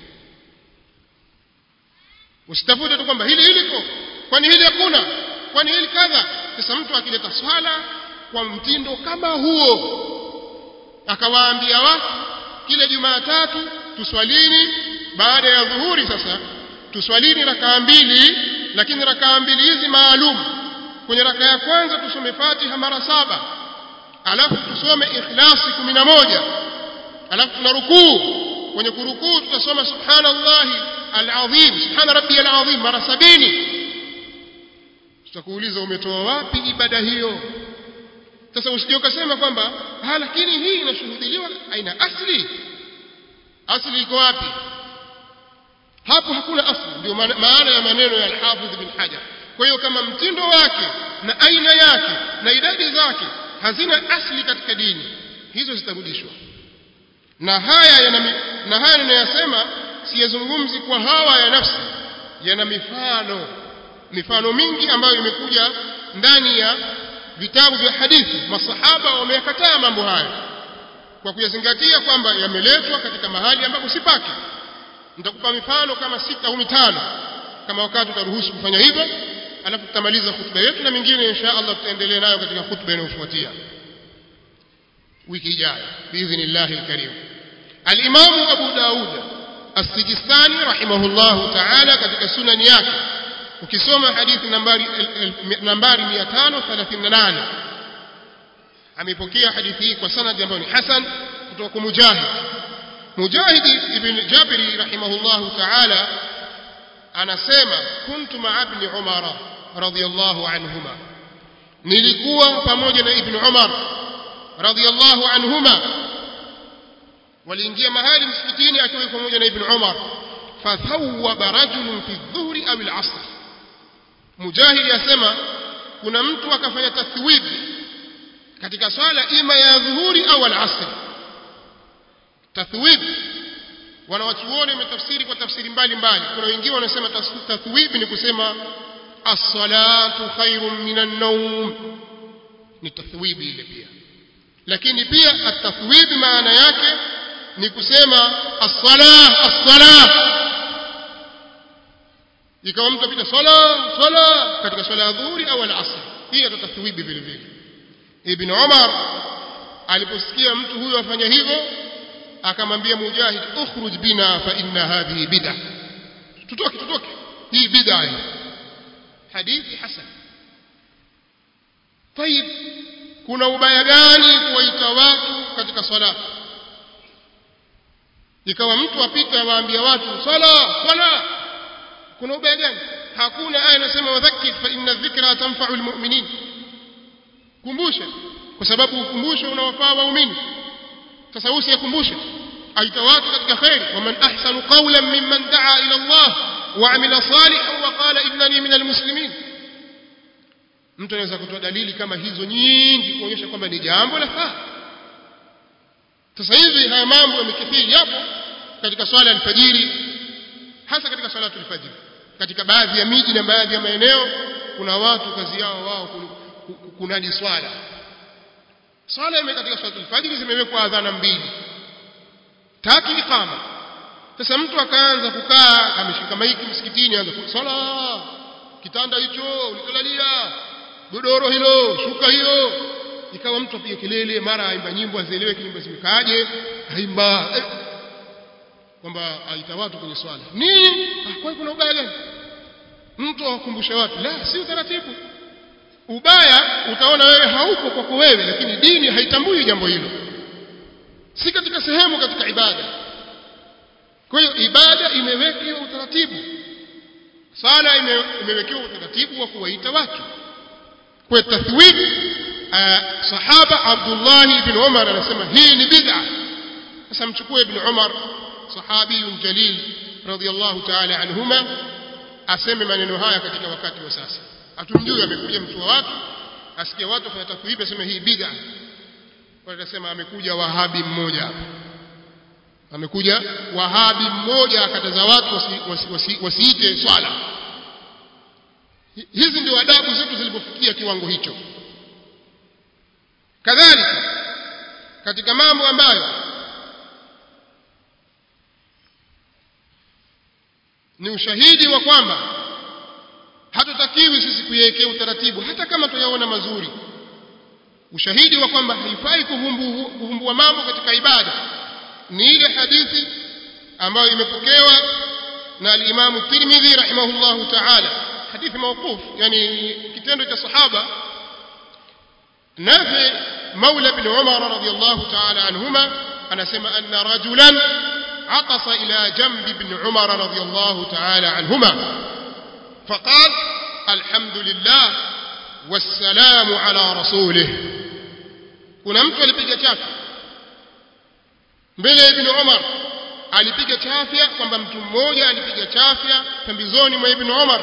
Usitafute tu kwamba hili hili liko, kwani hili hakuna, kwani hili kadha. Sasa mtu akileta swala kwa mtindo kama huo, akawaambia watu kila Jumatatu tuswalini baada ya dhuhuri, sasa tuswalini rakaa mbili, lakini rakaa mbili hizi maalum. Kwenye rakaa ya kwanza tusome Fatiha mara saba, alafu tusome Ikhlasi kumi na moja, alafu tunarukuu. Kwenye kurukuu tutasoma subhanallahi al-azim, subhana rabbiyal azim mara sabini. Tutakuuliza umetoa wapi ibada hiyo? Sasa usije ukasema kwamba ah, lakini hii inashuhudiliwa, haina asili. Asili iko wapi? Hapo hakuna asili. Ndio maana ya maneno ya al-Hafidh Ibn Hajar. Kwa hiyo kama mtindo wake na aina yake na idadi zake hazina asili katika dini, hizo zitarudishwa. Na haya yana na haya ninayosema siyazungumzi kwa hawa ya nafsi, yana mifano mifano mingi ambayo imekuja ndani ya vitabu vya hadithi. Masahaba wameyakataa mambo haya kwa kuyazingatia kwamba yameletwa katika mahali ambapo si pake. Nitakupa mifano kama sita au mitano kama wakati utaruhusu kufanya hivyo, alafu tutamaliza hutuba yetu, na mingine insha Allah tutaendelea nayo katika hutuba inayofuatia. wiki ijayo biidhnillah alkarim. Al-Imam Abu Daud As-Sijistani rahimahullah ta'ala katika sunani yake ukisoma hadithi nambari nambari mia tano thelathini na nane amepokea hadithi hii kwa sanad ambayo ni hasan kutoka kwa Mujahid. Mujahid ibn Jabir rahimahullah ta'ala anasema kuntu ma'a ibn Umar radiyallahu anhuma, nilikuwa pamoja na ibn Umar radiyallahu anhuma, waliingia mahali msikitini akiwa pamoja na ibn Umar, fathawaba rajulun fi dhuhri au al-asr. Mujahid yasema kuna mtu akafanya tathwib katika swala ima ya dhuhuri au al-asr. Tathwib wanawachuoni wametafsiri kwa tafsiri mbalimbali. Kuna wengine wanasema tathwib ni kusema as-salatu khairun minan nawm, ni tathwib ile pia. Lakini pia at-tathwib maana yake ni kusema as-salah as-salah, ikawa mtu apita sala sala katika swala ya dhuhuri au al-asr, hii ni tathwib vile vile. Ibn Umar aliposikia mtu huyo afanya hivyo akamwambia Mujahid, ukhruj bina fa inna hadhihi bid'ah, tutoke tutoke, hii bid'ah hii. Hadithi hasan. Tayib, kuna ubaya gani kuwaita watu katika swala? Ikawa mtu apita waambia watu sala sala, kuna ubaya gani? Hakuna aya inasema wadhakkir fa inna dhikra tanfa'u almu'minin, kumbusha kwa sababu ukumbusho unawafaa waumini. Sasa usikumbushe, aita watu katika khairi. Waman ahsanu qawlan mimman da'a ila Allah wa 'amila salihan wa qala innani minal muslimin. Mtu anaweza kutoa dalili kama hizo nyingi kuonyesha kwamba ni jambo la faa. Sasa hivi haya mambo yamekithiri, yapo katika swala ya alfajiri, hasa katika salatu alfajiri. Katika baadhi ya miji na baadhi ya maeneo kuna watu kazi yao wao kunadi swala. Swala ime katika salatu alfajiri zimewekwa adhana mbili, tatu iqama. Sasa mtu akaanza kukaa ameshika maiki msikitini, anza swala, kitanda hicho ulikolalia, godoro hilo, shuka hiyo, ikawa mtu apige kelele, mara aimba nyimbo azielewe nyimbo zimekaaje, aimba eh, kwamba aita watu kwenye swala. Ni ah, kwa kuna ubaya gani mtu akumbusha watu? La, si utaratibu. Ubaya utaona wewe hauko kwako wewe, lakini dini haitambui jambo hilo, si katika sehemu katika ibada. Kwa hiyo ibada imewekewa utaratibu, sala imewekewa utaratibu wa kuwaita watu. Kwa tathwib sahaba Abdullah ibn Umar anasema hii ni bid'a. Sasa mchukue ibn Umar, sahabiyun jalil radiyallahu ta'ala anhuma, aseme maneno haya katika wakati wa sasa. Atumjui, amekuja mtu wa watu, asikia watu fanya tathwib, aseme hii bid'a. Watasema amekuja wahabi mmoja hapa, amekuja wahabi mmoja akataza watu wasiite wasi, wasi, wasi swala. Hizi ndio adabu zetu zilipofikia kiwango hicho. Kadhalika katika mambo ambayo ni ushahidi wa kwamba hatutakiwi sisi kuiwekea utaratibu hata kama tuyaona mazuri, ushahidi wa kwamba haifai kuvumbua kuvumbua mambo katika ibada, ni ile hadithi ambayo imepokewa na al-Imam Tirmidhi rahimahullahu ta'ala, hadithi mawquf, yani kitendo cha sahaba Nafi maula ibn Umar radiyallahu ta'ala anhuma, anasema anna rajulan atasa ila jambi ibn Umar radiyallahu ta'ala anhuma faqal alhamdulillah wassalamu ala rasulih. Kuna mtu alipiga chafya mbele ya ibn Umar, alipiga chafya kwamba mtu mmoja alipiga chafya pembezoni mwa ibn Umar,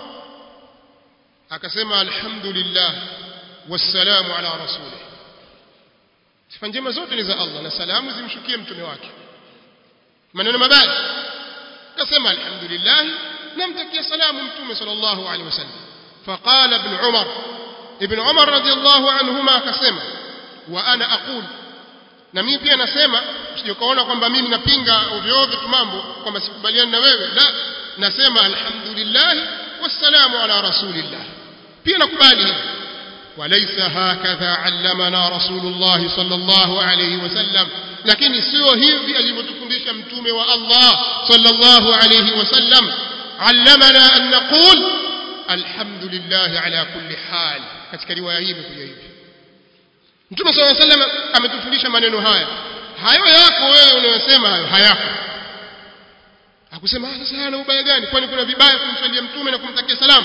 akasema alhamdulillah wassalamu ala rasulih. Sifa njema zote ni za Allah na salamu zimshukie mtume wake. Maneno mabaya, akasema alhamdulillah, namtakia salamu mtume sallallahu alaihi wasallam. Faqala ibn Umar, ibn Umar radiyallahu anhuma akasema, wa ana aqul, na mimi pia nasema, usijikaona kwamba mimi napinga ovyo ovyo tu mambo kwamba sikubaliani na wewe, la, nasema alhamdulillah wassalamu ala rasulillah, pia nakubali hivi. وليس هكذا علمنا رسول الله صلى الله عليه وسلم lakini sio hivi alivyotufundisha mtume wa Allah sallallahu alayhi wasallam allamana an naqul alhamdulillah ala kulli hal katika riwaya hii imekuja hivi mtume sallallahu alayhi wasallam ametufundisha maneno haya hayo yako wewe unayosema hayo hayako hakusema sasa hana ubaya gani kwani kuna vibaya kumsalia mtume na kumtakia salamu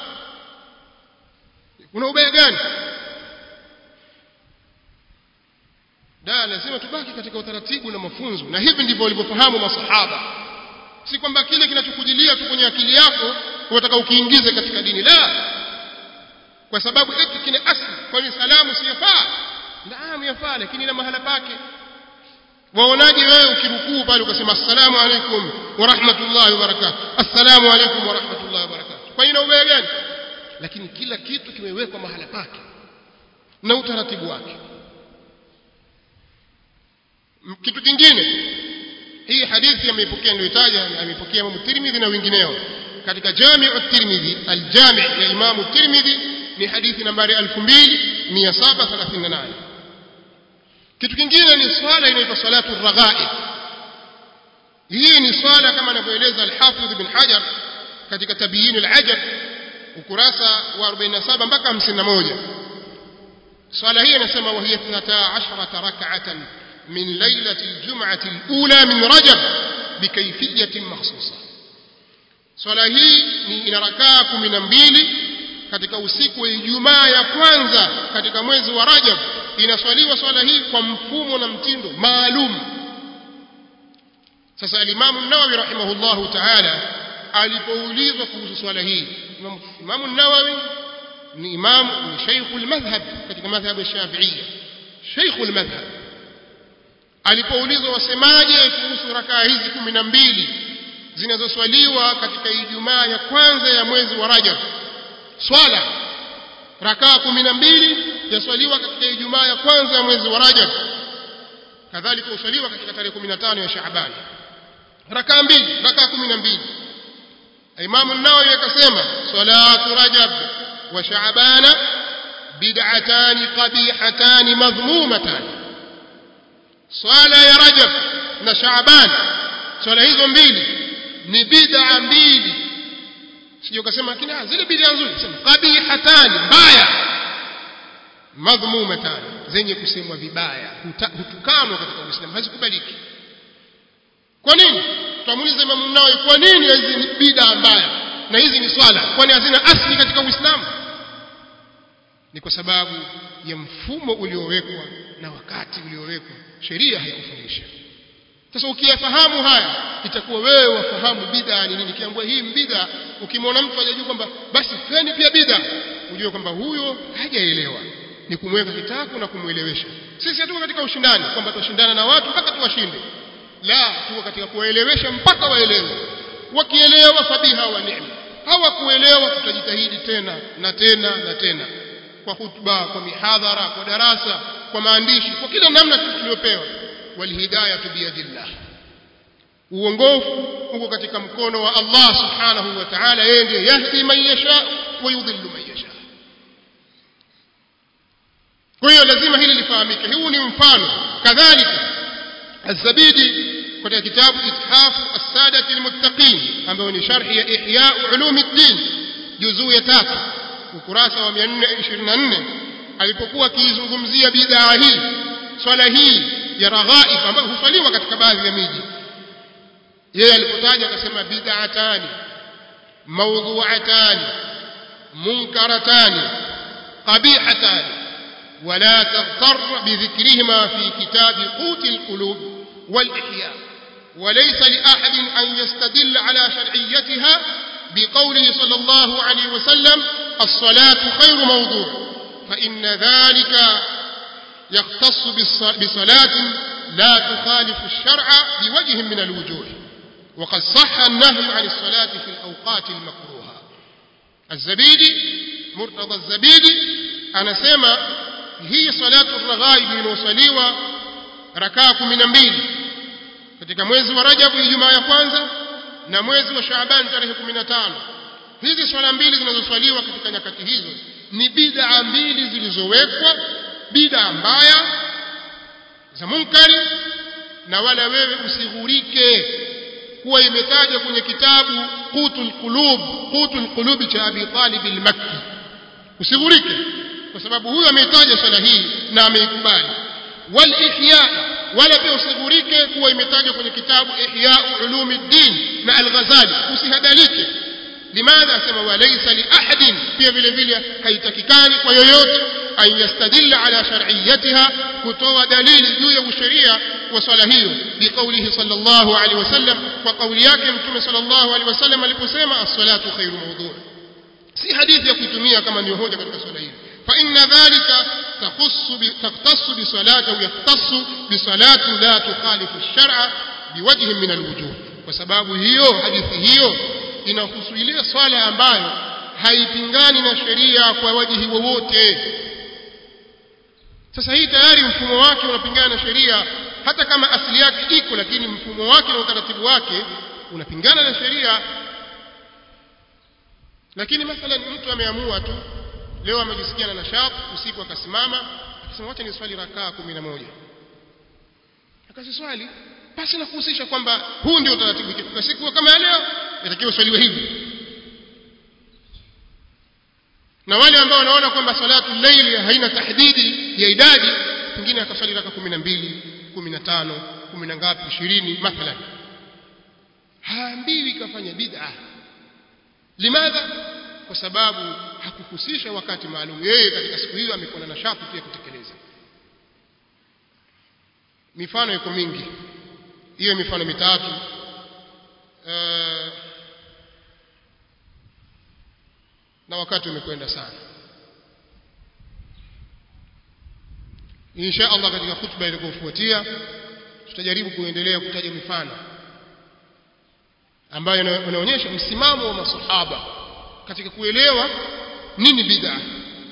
kuna ubaya gani da lazima tubaki katika utaratibu na mafunzo na hivi ndivyo walivyofahamu masahaba si kwamba kile kinachokujilia tu kwenye akili yako unataka ukiingize katika dini la kwa sababu eti kina asli kwani salamu siyafaa naam yafaa lakini ina mahala pake waonaje wewe ukirukuu pale ukasema assalamu alaykum wa rahmatullahi wa barakatuh assalamu alaykum wa rahmatullahi wa barakatuh kwa ina ubaya gani lakini kila kitu kimewekwa mahala pake na utaratibu wake kitu kingine hii hadithi ameipokea niliyotaja ameipokea Imam Tirmidhi na wengineo katika Jami' at-Tirmidhi al-Jami' ya Imam Tirmidhi ni hadithi nambari elfu mbili mia saba thelathini na nane kitu kingine ni swala inaitwa salatu ar-raghaib hii ni swala kama anavyoeleza al-Hafidh ibn Hajar katika Tabyin al-Ajab ukurasa wa arobaini na saba mpaka hamsini na moja swala hii inasema wa hiya ithnata ashrata rak'atan من ليلة الجمعة الأولى من رجب بكيفية مخصوصة swala hii ni ina rakaa kumi na mbili katika usiku wa Ijumaa ya kwanza katika mwezi wa Rajab inaswaliwa swala hii kwa mfumo na mtindo maalum sasa al-Imam an-Nawawi rahimahullahu ta'ala alipoulizwa kuhusu swala hii Imam an-Nawawi ni imam ni shaykh al-madhhab katika madhhab al-Shafi'iyya shaykh al-madhhab alipoulizwa wasemaje kuhusu rakaa hizi kumi na mbili zinazoswaliwa katika Ijumaa ya kwanza ya mwezi wa Rajab swala rakaa kumi na mbili yaswaliwa katika Ijumaa ya kwanza ya mwezi wa Rajab kadhalika uswaliwa katika tarehe kumi na tano ya Shaaban rakaa mbili rakaa kumi na mbili Imam an-Nawawi akasema salatu Rajab wa Shaaban bid'atani qabihatan madhmumatan swala ya Rajab na Shaaban swala hizo mbili ni bid'a mbili sio kusema lakini zile bid'a nzuri sema qabihatan mbaya madhmumatan zenye kusemwa vibaya hutukanwa katika Uislamu hazikubaliki kwa nini tutamuuliza Imam Nawawi kwa nini hizi ni bid'a mbaya na hizi ni swala kwani hazina asili katika Uislamu ni kwa sababu ya mfumo uliowekwa na wakati uliowekwa sheria haikufundisha sasa ukiyafahamu haya itakuwa wewe wafahamu bid'a ni nini kiambwa hii bid'a ukimwona mtu hajajua kwamba basi fulani pia bid'a ujue kwamba huyo hajaelewa ni kumweka kitako na kumuelewesha sisi hatuko katika ushindani kwamba tushindana na watu mpaka tuwashinde la tuko katika kuwaelewesha mpaka waelewe wakielewa fabiha wa neema hawakuelewa tutajitahidi tena na tena na tena kwa hutuba kwa mihadhara kwa darasa kwa maandishi kwa kila namna tuliyopewa walhidayatu biyadillah uongofu uko katika mkono wa Allah subhanahu wa ta'ala yeye ndiye yahdi man yasha wa yudhillu man yasha kwa hiyo lazima hili lifahamike huu ni mfano kadhalika az-Zabidi katika kitabu Ithafu as-Sadati al-Muttaqin ambayo ni sharhi ya Ihya Ulumuddin juzuu ya tatu ukurasa wa mia nne ishirini na nne alipokuwa akizungumzia bid'a hii swala hii ya raghaib ambayo husaliwa katika baadhi ya miji yeye alipotaja akasema bid'atani mawdu'atani munkaratani qabihatani ولا تغتر بذكرهما في كتاب قوت القلوب والإحياء وليس لأحد أن يستدل على شرعيتها بقوله صلى الله عليه وسلم الصلاة خير موضوع فإن ذلك يختص بصلاة لا تخالف الشرع بوجه من الوجوه وقد صح النهي عن الصلاة في الأوقات المكروهة الزبيدي مرتضى الزبيدي أنا سيما هي صلاة الرغائب inayosaliwa rakaa kumi na mbili katika mwezi wa Rajab Ijumaa ya kwanza na mwezi wa Shaaban tarehe kumi na tano hizi swala mbili zinazoswaliwa katika nyakati hizo ni bid'a mbili zilizowekwa, bid'a mbaya za munkari, na wala wewe usighurike kuwa imetaja kwenye kitabu Qutul Qulub, Qutul Qulub cha Abi Talib al-Makki. Usighurike kwa sababu huyo ametaja swala hii na ameikubali. Wal ihya, wala pia usighurike kuwa imetajwa kwenye kitabu Ihya Ulumuddin na Al-Ghazali. Usihadalike. Limadha? asema walaysa li ahadin, pia vile vile haitakikani kwa yoyote an yastadilla ala shar'iyyatiha, kutoa dalili juu ya usheria wa swala hiyo, biqaulihi sallallahu alaihi wasallam, kwa kauli yake mtume sallallahu alaihi wasallam aliposema as-salatu khairu mawdu'. Si hadithi ya kutumia kama ndio hoja katika swala hili. fa inna dhalika takhussu bi taqtassu bi salati au yahtassu bi salati la tukhalifu ash-shar'a biwajhin min al-wujuh. Kwa sababu hiyo hadithi hiyo inahusu ile swala ambayo haipingani na sheria kwa wajihi wowote. Sasa hii tayari mfumo wake unapingana na sheria, hata kama asili yake iko, lakini mfumo wake na utaratibu wake unapingana na sheria. Lakini mathalan mtu ameamua tu leo, amejisikia na nashaq, usiku akasimama akasema wacha ni swali rakaa kumi na moja, akasiswali basi na kuhusisha kwamba huu ndio utaratibu. Kwa siku kama leo inatakiwa swaliwe hivi. Na wale ambao wanaona kwamba salatu layli haina tahdidi ya idadi, pengine akaswali raka kumi na mbili, kumi na tano, kumi na ngapi, ishirini mathalan, haambiwi kafanya bid'a. Limadha? Kwa sababu hakuhusisha wakati maalum. Yeye katika siku hiyo amekuwa na nashati pia kutekeleza. Mifano iko mingi, hiyo mifano mitatu. Uh, na wakati umekwenda sana. Insha Allah katika khutba itakayofuatia tutajaribu kuendelea kutaja mifano ambayo inaonyesha msimamo wa masahaba katika kuelewa nini bid'a,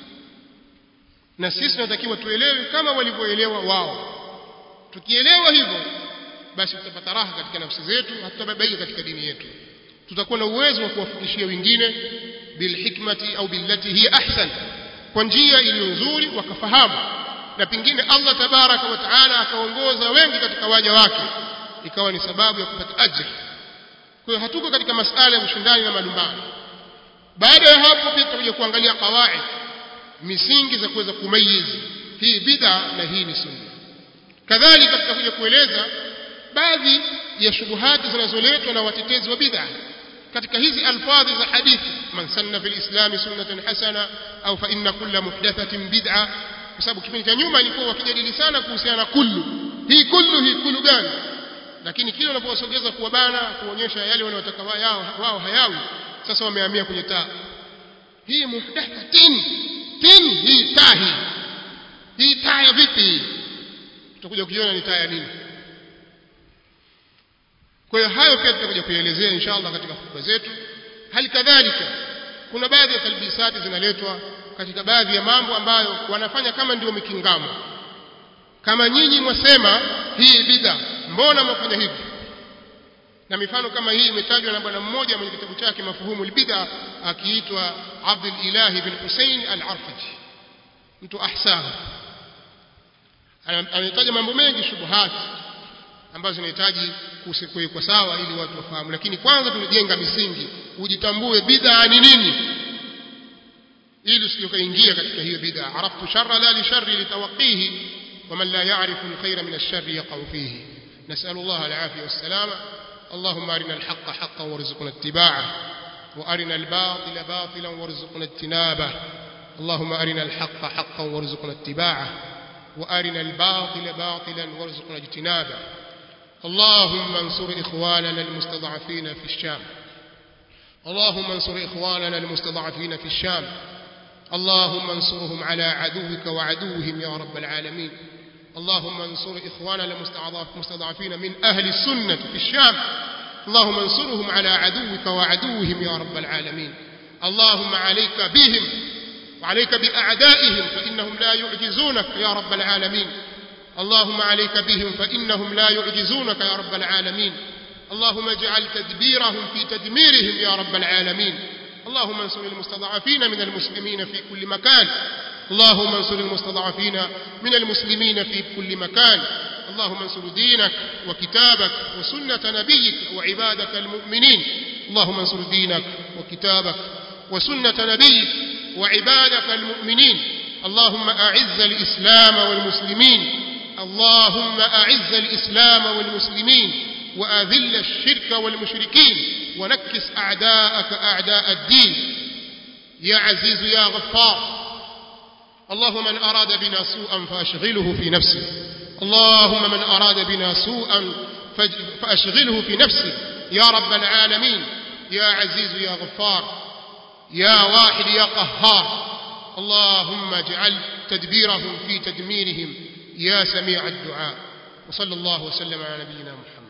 na sisi tunatakiwa tuelewe kama walivyoelewa wao. Tukielewa hivyo, basi tutapata raha katika nafsi zetu, hatutababaika katika dini yetu. Tutakuwa na uwezo wa kuwafikishia wengine bilhikmati au billati hiya ahsan, kwa njia iliyo nzuri wakafahamu, na pengine Allah tabaraka wa taala akaongoza wengi katika waja wake, ikawa ni sababu ya kupata ajira. Kwa hiyo hatuko katika masala ya ushindani na malumbano. Baada ya hapo pia tutakuja kuangalia qawaid, misingi za kuweza kumayizi hii bid'a na hii ni sunna. Kadhalika tutakuja kueleza baadhi ya shubuhati zinazoletwa na watetezi wa bid'a katika hizi alfadhi za hadithi, man sanna fil islam sunnatan hasana au fa inna kulla muhdathatin bid'a. Kwa sababu kipindi cha nyuma ilikuwa wakijadili sana kuhusiana na kullu, hii kullu hii kullu gani, lakini kile wanapowasogeza kuwabana, kuonyesha yale wanayotaka wao wao hayawi, sasa wamehamia kwenye taa. Hii muhdathatin tin, hii tahi, hii taa ya vipi? Tutakuja kujiona ni taa ya nini. Kwa hiyo hayo pia tutakuja kuelezea inshallah katika hotuba zetu. Hali kadhalika kuna baadhi ya talbisati zinaletwa katika baadhi ya mambo ambayo wanafanya kama ndio mikingamo. Kama nyinyi mwasema hii bid'a, mbona mnafanya hivi? Na mifano kama hii imetajwa na bwana mmoja mwenye kitabu chake Mafhumu al-Bid'a, akiitwa Abdul Ilahi bin Hussein al-Arfaji, mtu ahsahu. Anataja mambo mengi shubuhat ambazo zinahitaji kuwekwa sawa ili watu wafahamu. Lakini kwanza tunajenga misingi, ujitambue bid'a ni nini, ili usikaingia katika hiyo bid'a. Araftu sharra la li sharri litawaqihi wa man la ya'rifu al-khayra min ash-sharri yaqa'u fihi. Nas'alu Allah al-'afiyah was-salama. اللهم أرنا الحق حقا وارزقنا اتباعه وأرنا الباطل باطلا وارزقنا اجتنابه. اللهم أرنا الحق حقا وارزقنا اتباعه وأرنا الباطل باطلا وارزقنا اجتنابه. اللهم انصر إخواننا المستضعفين في الشام. اللهم انصر إخواننا المستضعفين في الشام. اللهم انصرهم على عدوك وعدوهم يا رب العالمين. اللهم انصر إخواننا المستضعفين من أهل السنة في الشام. اللهم انصرهم على عدوك وعدوهم يا رب العالمين. اللهم عليك بهم وعليك بأعدائهم فإنهم لا يعجزونك يا رب العالمين. اللهم عليك بهم فإنهم لا يعجزونك يا رب العالمين. اللهم اجعل تدبيرهم في تدميرهم يا رب العالمين. اللهم انصر المستضعفين من المسلمين في كل مكان اللهم انصر المستضعفين من المسلمين في كل مكان اللهم انصر دينك وكتابك وسنة نبيك وعبادك المؤمنين اللهم انصر دينك وكتابك وسنة نبيك وعبادك المؤمنين اللهم أعز الإسلام والمسلمين اللهم أعز الإسلام والمسلمين وأذل الشرك والمشركين ونكس أعداءك أعداء الدين يا عزيز يا غفار اللهم من أراد بنا سوءا فأشغله في نفسه اللهم من أراد بنا سوءا فأشغله في نفسه يا رب العالمين يا عزيز يا غفار يا واحد يا قهار اللهم اجعل تدبيرهم في تدميرهم يا سميع الدعاء وصلى الله وسلم على نبينا محمد